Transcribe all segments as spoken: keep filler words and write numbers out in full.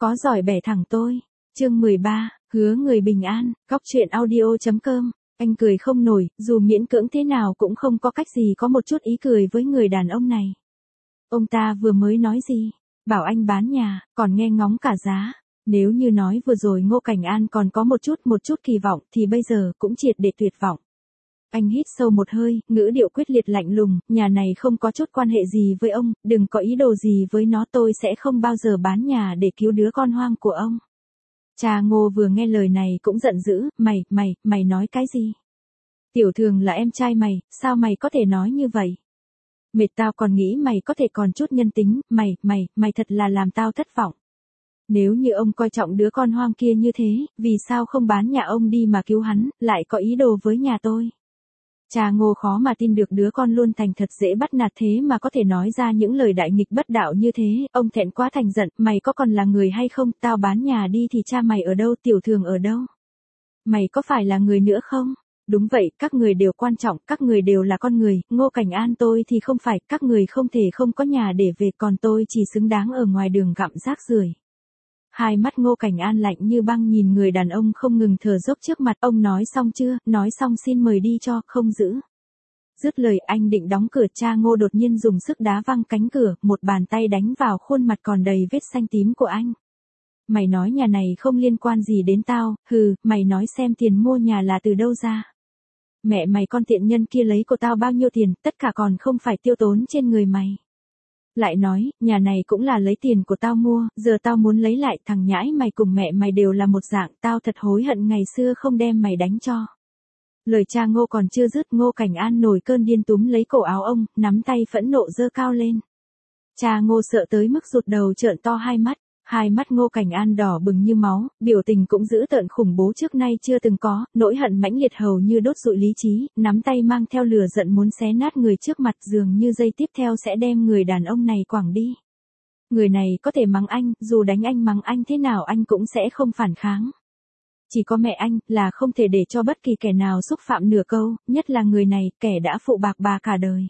có giỏi bẻ thẳng tôi. Chương mười ba, hứa người bình an, góc truyện audio.com. Anh cười không nổi, dù miễn cưỡng thế nào cũng không có cách gì có một chút ý cười với người đàn ông này. Ông ta vừa mới nói gì? Bảo anh bán nhà, còn nghe ngóng cả giá. Nếu như nói vừa rồi Ngô Cảnh An còn có một chút một chút kỳ vọng thì bây giờ cũng triệt để tuyệt vọng. Anh hít sâu một hơi, ngữ điệu quyết liệt lạnh lùng, nhà này không có chút quan hệ gì với ông, đừng có ý đồ gì với nó, tôi sẽ không bao giờ bán nhà để cứu đứa con hoang của ông. Cha Ngô vừa nghe lời này cũng giận dữ, mày, mày, mày nói cái gì? Tiểu Thường là em trai mày, sao mày có thể nói như vậy? Mệt tao còn nghĩ mày có thể còn chút nhân tính, mày, mày, mày thật là làm tao thất vọng. Nếu như ông coi trọng đứa con hoang kia như thế, vì sao không bán nhà ông đi mà cứu hắn, lại có ý đồ với nhà tôi? Cha Ngô khó mà tin được đứa con luôn thành thật dễ bắt nạt thế mà có thể nói ra những lời đại nghịch bất đạo như thế, ông thẹn quá thành giận, mày có còn là người hay không, tao bán nhà đi thì cha mày ở đâu, Tiểu Thường ở đâu? Mày có phải là người nữa không? Đúng vậy, các người đều quan trọng, các người đều là con người, Ngô Cảnh An tôi thì không phải, các người không thể không có nhà để về, còn tôi chỉ xứng đáng ở ngoài đường gặm rác rưởi. Hai mắt Ngô Cảnh An lạnh như băng nhìn người đàn ông không ngừng thở dốc trước mặt, ông nói xong chưa, nói xong xin mời đi cho, không giữ. Dứt lời anh định đóng cửa, cha Ngô đột nhiên dùng sức đá văng cánh cửa, một bàn tay đánh vào khuôn mặt còn đầy vết xanh tím của anh. Mày nói nhà này không liên quan gì đến tao, hừ, mày nói xem tiền mua nhà là từ đâu ra. Mẹ mày con tiện nhân kia lấy của tao bao nhiêu tiền, tất cả còn không phải tiêu tốn trên người mày. Lại nói, nhà này cũng là lấy tiền của tao mua, giờ tao muốn lấy lại, thằng nhãi mày cùng mẹ mày đều là một dạng, tao thật hối hận ngày xưa không đem mày đánh cho. Lời cha Ngô còn chưa dứt, Ngô Cảnh An nổi cơn điên túm lấy cổ áo ông, nắm tay phẫn nộ giơ cao lên. Cha Ngô sợ tới mức rụt đầu trợn to hai mắt, hai mắt Ngô Cảnh An đỏ bừng như máu, biểu tình cũng dữ tợn khủng bố trước nay chưa từng có, nỗi hận mãnh liệt hầu như đốt rụi lý trí, nắm tay mang theo lửa giận muốn xé nát người trước mặt, dường như giây tiếp theo sẽ đem người đàn ông này quẳng đi. Người này có thể mắng anh, dù đánh anh mắng anh thế nào anh cũng sẽ không phản kháng. Chỉ có mẹ anh là không thể để cho bất kỳ kẻ nào xúc phạm nửa câu, nhất là người này, kẻ đã phụ bạc bà cả đời.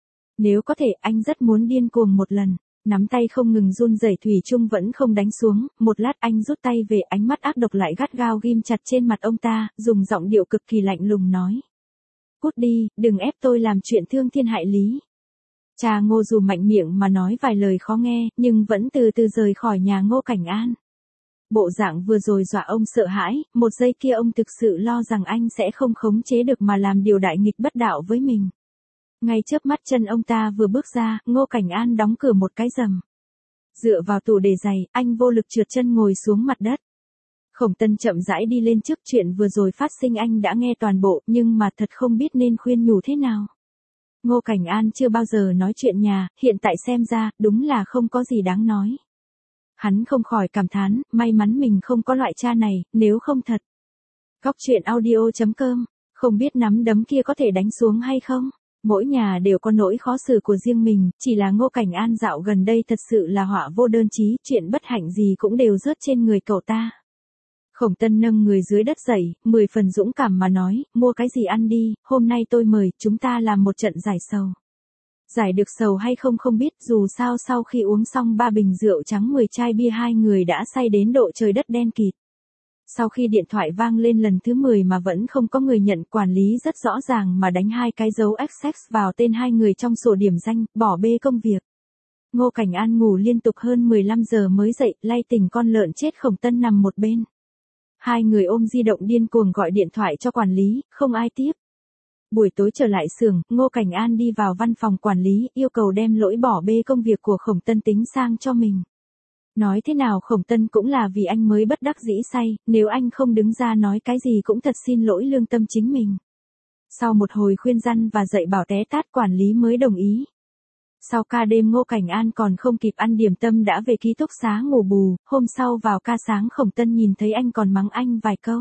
Nếu có thể anh rất muốn điên cuồng một lần. Nắm tay không ngừng run rẩy thủy chung vẫn không đánh xuống, một lát anh rút tay về, ánh mắt ác độc lại gắt gao ghim chặt trên mặt ông ta, dùng giọng điệu cực kỳ lạnh lùng nói. Cút đi, đừng ép tôi làm chuyện thương thiên hại lý. Cha Ngô dù mạnh miệng mà nói vài lời khó nghe, nhưng vẫn từ từ rời khỏi nhà Ngô Cảnh An. Bộ dạng vừa rồi dọa ông sợ hãi, một giây kia ông thực sự lo rằng anh sẽ không khống chế được mà làm điều đại nghịch bất đạo với mình. Ngay chớp mắt chân ông ta vừa bước ra, Ngô Cảnh An đóng cửa một cái rầm. Dựa vào tủ để giày, anh vô lực trượt chân ngồi xuống mặt đất. Khổng Tân chậm rãi đi lên trước, chuyện vừa rồi phát sinh anh đã nghe toàn bộ, nhưng mà thật không biết nên khuyên nhủ thế nào. Ngô Cảnh An chưa bao giờ nói chuyện nhà, hiện tại xem ra, đúng là không có gì đáng nói. Hắn không khỏi cảm thán, may mắn mình không có loại cha này, nếu không thật. Góc truyện audio.com, không biết nắm đấm kia có thể đánh xuống hay không? Mỗi nhà đều có nỗi khó xử của riêng mình, chỉ là Ngô Cảnh An dạo gần đây thật sự là họa vô đơn chí, chuyện bất hạnh gì cũng đều rớt trên người cậu ta. Khổng Tân nâng người dưới đất dậy, mười phần dũng cảm mà nói, mua cái gì ăn đi, hôm nay tôi mời, chúng ta làm một trận giải sầu. Giải được sầu hay không không biết, dù sao sau khi uống xong ba bình rượu trắng mười chai bia hai người đã say đến độ trời đất đen kịt. Sau khi điện thoại vang lên lần thứ mười mà vẫn không có người nhận, quản lý rất rõ ràng mà đánh hai cái dấu X vào tên hai người trong sổ điểm danh, bỏ bê công việc. Ngô Cảnh An ngủ liên tục hơn mười lăm giờ mới dậy, lay tỉnh con lợn chết Khổng Tân nằm một bên. Hai người ôm di động điên cuồng gọi điện thoại cho quản lý, không ai tiếp. Buổi tối trở lại xưởng, Ngô Cảnh An đi vào văn phòng quản lý, yêu cầu đem lỗi bỏ bê công việc của Khổng Tân tính sang cho mình. Nói thế nào Khổng Tân cũng là vì anh mới bất đắc dĩ say, nếu anh không đứng ra nói cái gì cũng thật xin lỗi lương tâm chính mình. Sau một hồi khuyên răn và dạy bảo té tát, quản lý mới đồng ý. Sau ca đêm Ngô Cảnh An còn không kịp ăn điểm tâm đã về ký túc xá ngủ bù, hôm sau vào ca sáng Khổng Tân nhìn thấy anh còn mắng anh vài câu.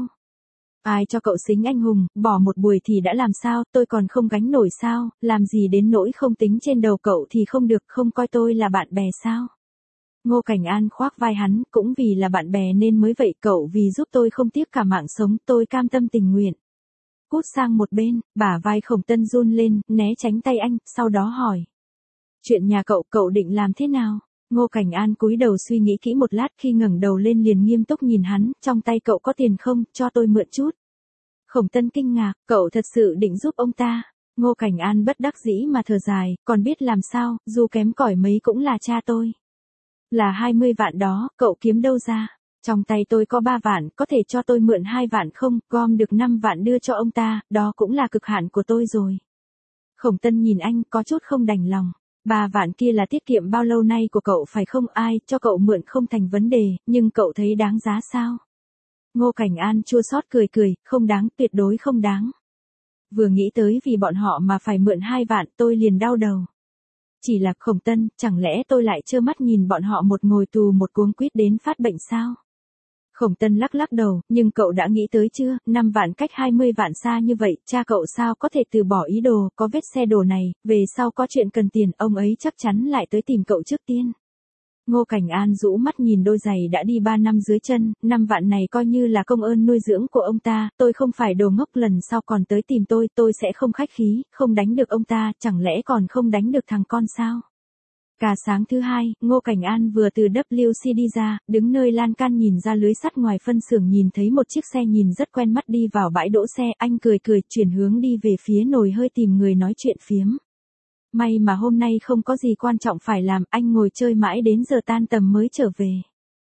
Ai cho cậu xính anh hùng, bỏ một buổi thì đã làm sao, tôi còn không gánh nổi sao, làm gì đến nỗi không tính trên đầu cậu thì không được, không coi tôi là bạn bè sao. Ngô Cảnh An khoác vai hắn, cũng vì là bạn bè nên mới vậy, cậu vì giúp tôi không tiếc cả mạng sống, tôi cam tâm tình nguyện. Cút sang một bên, bả vai Khổng Tân run lên, né tránh tay anh, sau đó hỏi. Chuyện nhà cậu, cậu định làm thế nào? Ngô Cảnh An cúi đầu suy nghĩ kỹ một lát, khi ngẩng đầu lên liền nghiêm túc nhìn hắn, trong tay cậu có tiền không, cho tôi mượn chút. Khổng Tân kinh ngạc, cậu thật sự định giúp ông ta. Ngô Cảnh An bất đắc dĩ mà thở dài, còn biết làm sao, dù kém cỏi mấy cũng là cha tôi. Là hai mươi vạn đó, cậu kiếm đâu ra? Trong tay tôi có ba vạn, có thể cho tôi mượn hai vạn không, gom được năm vạn đưa cho ông ta, đó cũng là cực hạn của tôi rồi. Khổng Tân nhìn anh có chút không đành lòng. Ba vạn kia là tiết kiệm bao lâu nay của cậu phải không, ai cho cậu mượn không thành vấn đề, nhưng cậu thấy đáng giá sao? Ngô Cảnh An chua xót cười cười, không đáng, tuyệt đối không đáng. Vừa nghĩ tới vì bọn họ mà phải mượn hai vạn tôi liền đau đầu. Chỉ là Khổng Tân, chẳng lẽ tôi lại trơ mắt nhìn bọn họ một ngồi tù một cuống quýt đến phát bệnh sao? Khổng Tân lắc lắc đầu, nhưng cậu đã nghĩ tới chưa, năm vạn cách hai mươi vạn xa như vậy, cha cậu sao có thể từ bỏ ý đồ, có vết xe đổ này, về sau có chuyện cần tiền, ông ấy chắc chắn lại tới tìm cậu trước tiên. Ngô Cảnh An rũ mắt nhìn đôi giày đã đi ba năm dưới chân, năm vạn này coi như là công ơn nuôi dưỡng của ông ta, tôi không phải đồ ngốc, lần sau còn tới tìm tôi, tôi sẽ không khách khí, không đánh được ông ta, chẳng lẽ còn không đánh được thằng con sao? Cả sáng thứ hai, Ngô Cảnh An vừa từ W C đi ra, đứng nơi lan can nhìn ra lưới sắt ngoài phân xưởng nhìn thấy một chiếc xe nhìn rất quen mắt đi vào bãi đỗ xe, anh cười cười, chuyển hướng đi về phía nồi hơi tìm người nói chuyện phiếm. May mà hôm nay không có gì quan trọng phải làm, anh ngồi chơi mãi đến giờ tan tầm mới trở về.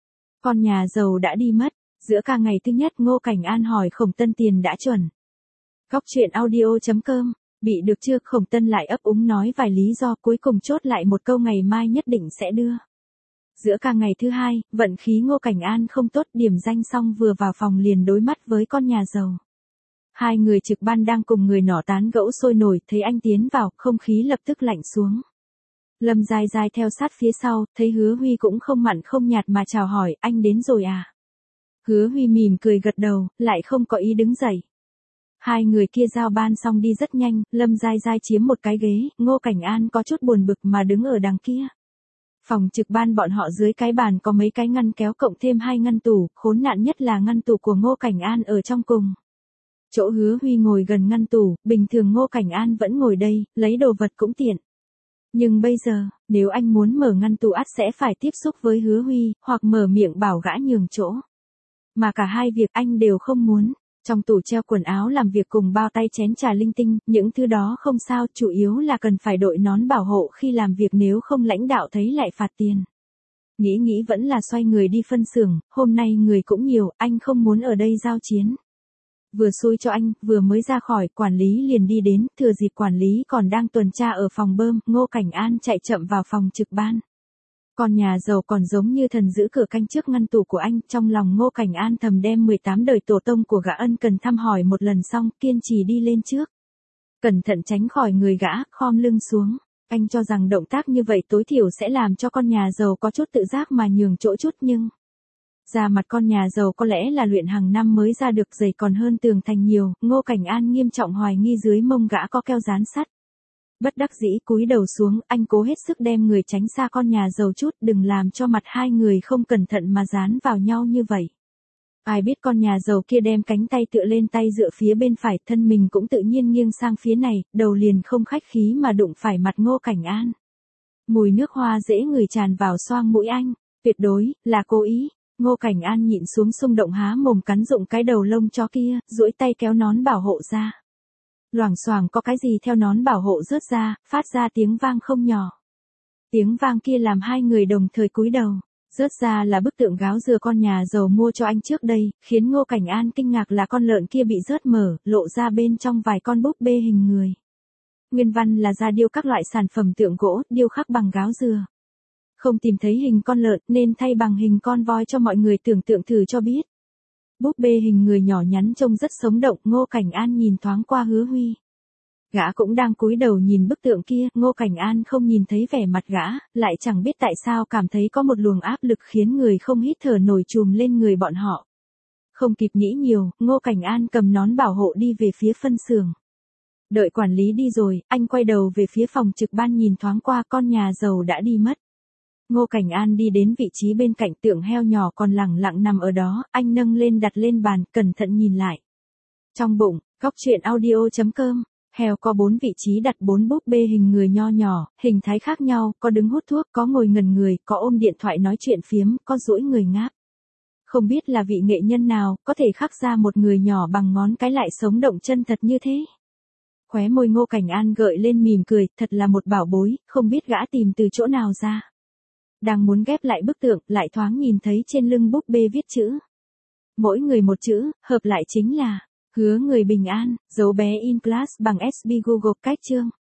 Con nhà giàu đã đi mất, giữa ca ngày thứ nhất Ngô Cảnh An hỏi Khổng Tân tiền đã chuẩn. Góc truyện audio chấm com, bị được chưa? Khổng Tân lại ấp úng nói vài lý do, cuối cùng chốt lại một câu ngày mai nhất định sẽ đưa. Giữa ca ngày thứ hai, vận khí Ngô Cảnh An không tốt, điểm danh xong vừa vào phòng liền đối mắt với con nhà giàu. Hai người trực ban đang cùng người nọ tán gẫu sôi nổi, thấy anh tiến vào, không khí lập tức lạnh xuống. Lâm Giai Giai theo sát phía sau, thấy Hứa Huy cũng không mặn không nhạt mà chào hỏi, anh đến rồi à? Hứa Huy mỉm cười gật đầu, lại không có ý đứng dậy. Hai người kia giao ban xong đi rất nhanh, Lâm Giai Giai chiếm một cái ghế, Ngô Cảnh An có chút buồn bực mà đứng ở đằng kia. Phòng trực ban bọn họ dưới cái bàn có mấy cái ngăn kéo cộng thêm hai ngăn tủ, khốn nạn nhất là ngăn tủ của Ngô Cảnh An ở trong cùng. Chỗ Hứa Huy ngồi gần ngăn tủ, bình thường Ngô Cảnh An vẫn ngồi đây, lấy đồ vật cũng tiện. Nhưng bây giờ, nếu anh muốn mở ngăn tủ ắt sẽ phải tiếp xúc với Hứa Huy, hoặc mở miệng bảo gã nhường chỗ. Mà cả hai việc anh đều không muốn. Trong tủ treo quần áo làm việc cùng bao tay chén trà linh tinh, những thứ đó không sao, chủ yếu là cần phải đội nón bảo hộ khi làm việc, nếu không lãnh đạo thấy lại phạt tiền. Nghĩ nghĩ vẫn là xoay người đi phân xưởng, hôm nay người cũng nhiều, anh không muốn ở đây giao chiến. Vừa xui cho anh, vừa mới ra khỏi, quản lý liền đi đến, thừa dịp quản lý còn đang tuần tra ở phòng bơm, Ngô Cảnh An chạy chậm vào phòng trực ban. Con nhà giàu còn giống như thần giữ cửa canh trước ngăn tủ của anh, trong lòng Ngô Cảnh An thầm đem mười tám đời tổ tông của gã ân cần thăm hỏi một lần xong, kiên trì đi lên trước. Cẩn thận tránh khỏi người gã, khom lưng xuống. Anh cho rằng động tác như vậy tối thiểu sẽ làm cho con nhà giàu có chút tự giác mà nhường chỗ chút, nhưng da mặt con nhà giàu có lẽ là luyện hàng năm mới ra được, dày còn hơn tường thành nhiều, Ngô Cảnh An nghiêm trọng hoài nghi dưới mông gã có keo dán sắt. Bất đắc dĩ cúi đầu xuống, anh cố hết sức đem người tránh xa con nhà giàu chút, đừng làm cho mặt hai người không cẩn thận mà dán vào nhau như vậy. Ai biết con nhà giàu kia đem cánh tay tựa lên tay dựa phía bên phải, thân mình cũng tự nhiên nghiêng sang phía này, đầu liền không khách khí mà đụng phải mặt Ngô Cảnh An. Mùi nước hoa dễ ngửi tràn vào xoang mũi anh, tuyệt đối là cố ý. Ngô Cảnh An nhịn xuống xung động há mồm cắn dụng cái đầu lông chó kia, duỗi tay kéo nón bảo hộ ra. Loảng xoảng có cái gì theo nón bảo hộ rớt ra, phát ra tiếng vang không nhỏ. Tiếng vang kia làm hai người đồng thời cúi đầu. Rớt ra là bức tượng gáo dừa con nhà giàu mua cho anh trước đây, khiến Ngô Cảnh An kinh ngạc là con lợn kia bị rớt mở, lộ ra bên trong vài con búp bê hình người. Nguyên văn là da điêu các loại sản phẩm tượng gỗ, điêu khắc bằng gáo dừa. Không tìm thấy hình con lợn nên thay bằng hình con voi cho mọi người tưởng tượng thử cho biết. Búp bê hình người nhỏ nhắn trông rất sống động, Ngô Cảnh An nhìn thoáng qua Hứa Huy. Gã cũng đang cúi đầu nhìn bức tượng kia, Ngô Cảnh An không nhìn thấy vẻ mặt gã, lại chẳng biết tại sao cảm thấy có một luồng áp lực khiến người không hít thở nổi trùm lên người bọn họ. Không kịp nghĩ nhiều, Ngô Cảnh An cầm nón bảo hộ đi về phía phân xưởng. Đợi quản lý đi rồi, anh quay đầu về phía phòng trực ban nhìn thoáng qua, con nhà giàu đã đi mất. Ngô Cảnh An đi đến vị trí bên cạnh tượng heo nhỏ còn lẳng lặng nằm ở đó, anh nâng lên đặt lên bàn, cẩn thận nhìn lại. Trong bụng, góc truyện audio chấm com Heo có bốn vị trí đặt bốn búp bê hình người nho nhỏ, hình thái khác nhau, có đứng hút thuốc, có ngồi ngẩn người, có ôm điện thoại nói chuyện phiếm, có duỗi người ngáp. Không biết là vị nghệ nhân nào, có thể khắc ra một người nhỏ bằng ngón cái lại sống động chân thật như thế. Khóe môi Ngô Cảnh An gợi lên mỉm cười, thật là một bảo bối, không biết gã tìm từ chỗ nào ra. Đang muốn ghép lại bức tượng, lại thoáng nhìn thấy trên lưng búp bê viết chữ. Mỗi người một chữ, hợp lại chính là, hứa người bình an, dấu bé in class bằng ét bê Google cách chương.